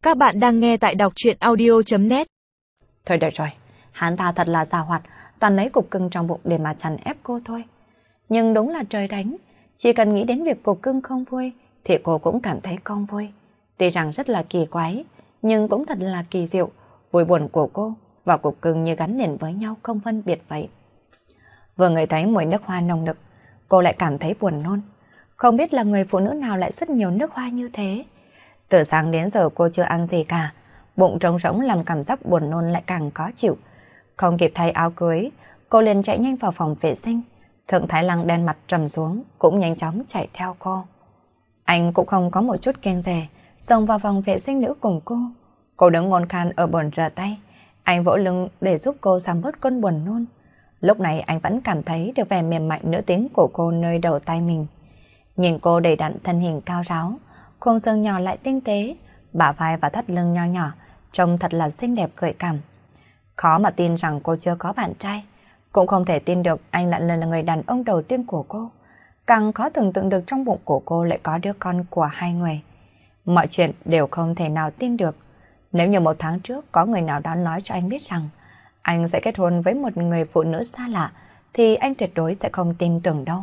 Các bạn đang nghe tại đọc truyện audio.net. Thôi được rồi, hắn ta thật là giàu hoạt, toàn lấy cục cưng trong bụng để mà chằn ép cô thôi. Nhưng đúng là trời đánh, chỉ cần nghĩ đến việc cục cưng không vui thì cô cũng cảm thấy không vui. Tuy rằng rất là kỳ quái, nhưng cũng thật là kỳ diệu, vui buồn của cô và cục cưng như gắn liền với nhau không phân biệt vậy. Vừa ngửi thấy mùi nước hoa nồng nực, cô lại cảm thấy buồn nôn. Không biết là người phụ nữ nào lại rất nhiều nước hoa như thế. Từ sáng đến giờ cô chưa ăn gì cả, bụng trống rỗng làm cảm giác buồn nôn lại càng khó chịu. Không kịp thay áo cưới, cô liền chạy nhanh vào phòng vệ sinh. Thượng Thái Lăng đen mặt trầm xuống, cũng nhanh chóng chạy theo cô. Anh cũng không có một chút kiêng dè, xông vào phòng vệ sinh nữ cùng cô. Cô đứng ngôn khan ở bồn rửa tay, anh vỗ lưng để giúp cô giảm bớt cơn buồn nôn. Lúc này anh vẫn cảm thấy được vẻ mềm mại nữ tính của cô nơi đầu tay mình. Nhìn cô đầy đặn thân hình cao ráo, khung xương nhỏ lại tinh tế, bả vai và thắt lưng nho nhỏ, trông thật là xinh đẹp gợi cảm. Khó mà tin rằng cô chưa có bạn trai, cũng không thể tin được anh lại là người đàn ông đầu tiên của cô. Càng khó tưởng tượng được trong bụng của cô lại có đứa con của hai người. Mọi chuyện đều không thể nào tin được. Nếu như 1 tháng trước có người nào đó nói cho anh biết rằng anh sẽ kết hôn với một người phụ nữ xa lạ, thì anh tuyệt đối sẽ không tin tưởng đâu.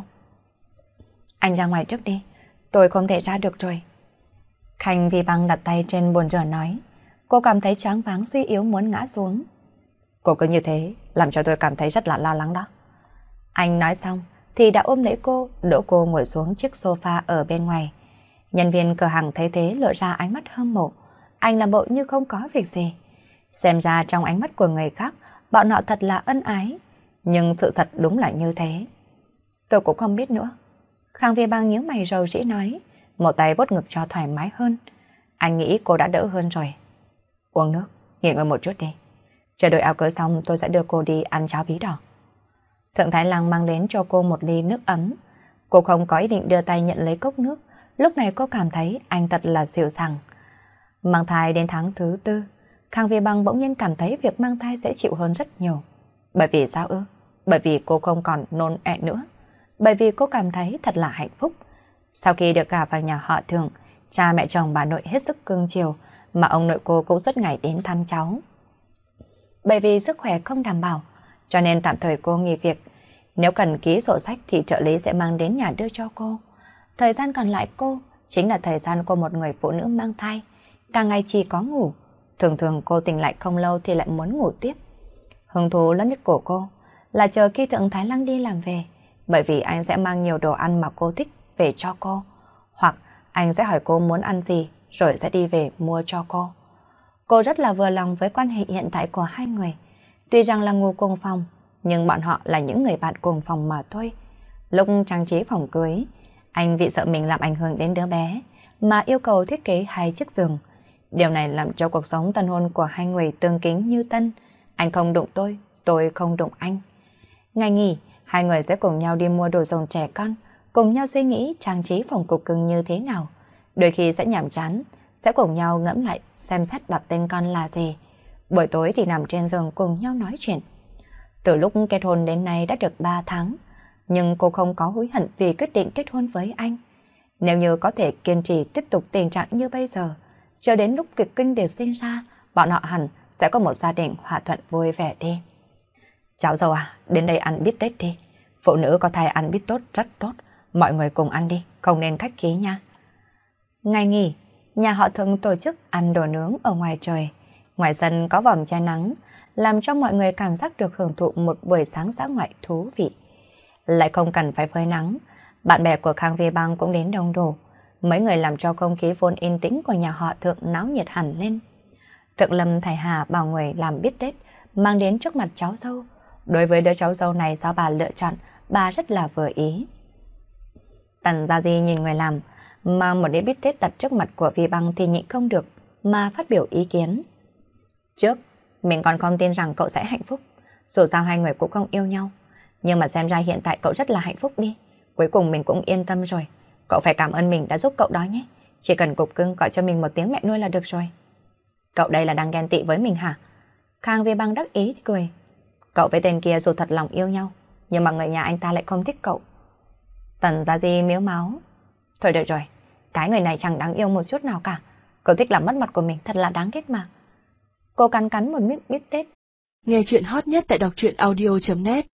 Anh ra ngoài trước đi, tôi không thể ra được rồi. Khanh Vi Băng đặt tay trên bồn rửa nói. Cô cảm thấy choáng váng suy yếu muốn ngã xuống. Cô cứ như thế, làm cho tôi cảm thấy rất là lo lắng đó. Anh nói xong thì đã ôm lấy cô, đỡ cô ngồi xuống chiếc sofa ở bên ngoài. Nhân viên cửa hàng thấy thế lộ ra ánh mắt hâm mộ. Anh làm bộ như không có việc gì. Xem ra trong ánh mắt của người khác, bọn họ thật là ân ái. Nhưng sự thật đúng là như thế. Tôi cũng không biết nữa. Khang Vi Băng nhíu mày rầu rĩ nói, một tay vuốt ngực cho thoải mái hơn. Anh nghĩ cô đã đỡ hơn rồi. Uống nước, nghỉ ngơi một chút đi. Chờ đợi áo cưới xong tôi sẽ đưa cô đi ăn cháo bí đỏ. Thượng Thái Lăng mang đến cho cô một ly nước ấm. Cô không có ý định đưa tay nhận lấy cốc nước. Lúc này cô cảm thấy anh thật là dịu dàng. Mang thai đến tháng thứ 4, Khang Vi Băng bỗng nhiên cảm thấy việc mang thai sẽ chịu hơn rất nhiều. Bởi vì sao ư? Bởi vì cô không còn nôn ọe nữa. Bởi vì cô cảm thấy thật là hạnh phúc. Sau khi được gả vào nhà họ Thường, cha mẹ chồng bà nội hết sức cưng chiều, mà ông nội cô cũng suốt ngày đến thăm cháu. Bởi vì sức khỏe không đảm bảo, cho nên tạm thời cô nghỉ việc. Nếu cần ký sổ sách thì trợ lý sẽ mang đến nhà đưa cho cô. Thời gian còn lại cô chính là thời gian của một người phụ nữ mang thai. Cả ngày chỉ có ngủ. Thường thường cô tỉnh lại không lâu thì lại muốn ngủ tiếp. Hứng thú lớn nhất của cô là chờ khi Thượng Thái Lăng đi làm về. Bởi vì anh sẽ mang nhiều đồ ăn mà cô thích về cho cô. Hoặc anh sẽ hỏi cô muốn ăn gì rồi sẽ đi về mua cho cô. Cô rất là vừa lòng với quan hệ hiện tại của hai người. Tuy rằng là ngủ cùng phòng, nhưng bọn họ là những người bạn cùng phòng mà thôi. Lúc trang trí phòng cưới, anh vì sợ mình làm ảnh hưởng đến đứa bé mà yêu cầu thiết kế 2 chiếc giường. Điều này làm cho cuộc sống tân hôn của hai người tương kính như tân. Anh không đụng tôi không đụng anh. Ngày nghỉ, hai người sẽ cùng nhau đi mua đồ dùng trẻ con, cùng nhau suy nghĩ trang trí phòng cục cưng như thế nào. Đôi khi sẽ nhàm chán, sẽ cùng nhau ngẫm lại xem xét đặt tên con là gì. Buổi tối thì nằm trên giường cùng nhau nói chuyện. Từ lúc kết hôn đến nay đã được 3 tháng, nhưng cô không có hối hận vì quyết định kết hôn với anh. Nếu như có thể kiên trì tiếp tục tình trạng như bây giờ, cho đến lúc kịch kinh được sinh ra, bọn họ hẳn sẽ có một gia đình hòa thuận vui vẻ đi. Cháu dâu à, đến đây ăn bít tết đi. Phụ nữ có thai ăn bít tốt rất tốt. Mọi người cùng ăn đi, không nên khách khí nha. Ngày nghỉ, nhà họ Thường tổ chức ăn đồ nướng ở ngoài trời. Ngoài sân có vòm che nắng, làm cho mọi người cảm giác được hưởng thụ một buổi sáng dã ngoại thú vị. Lại không cần phải phơi nắng, bạn bè của Khang Vi Băng cũng đến đông đủ. Mấy người làm cho không khí vốn yên tĩnh của nhà họ Thượng náo nhiệt hẳn lên. Thượng Lâm Thái Hà bảo người làm bít tết, mang đến trước mặt cháu dâu. Đối với đứa cháu dâu này do bà lựa chọn, bà rất là vừa ý. Tần Gia Di nhìn người làm, mang một đĩa bít tết đặt trước mặt của Vi Băng thì nhịn không được, mà phát biểu ý kiến. Trước, mình còn không tin rằng cậu sẽ hạnh phúc, dù sao hai người cũng không yêu nhau. Nhưng mà xem ra hiện tại cậu rất là hạnh phúc đi. Cuối cùng mình cũng yên tâm rồi. Cậu phải cảm ơn mình đã giúp cậu đó nhé. Chỉ cần cục cưng gọi cho mình một tiếng mẹ nuôi là được rồi. Cậu đây là đang ghen tị với mình hả? Khang Vi Băng đắc ý cười. Cậu với tên kia dù thật lòng yêu nhau, nhưng mà người nhà anh ta lại không thích cậu. Tần Gia Di miếu máu. Thôi được rồi, cái người này chẳng đáng yêu một chút nào cả. Cô thích làm mất mặt của mình, thật là đáng ghét mà. Cô cắn cắn một miếng bít tết. Nghe chuyện hot nhất tại đọc truyện audio.net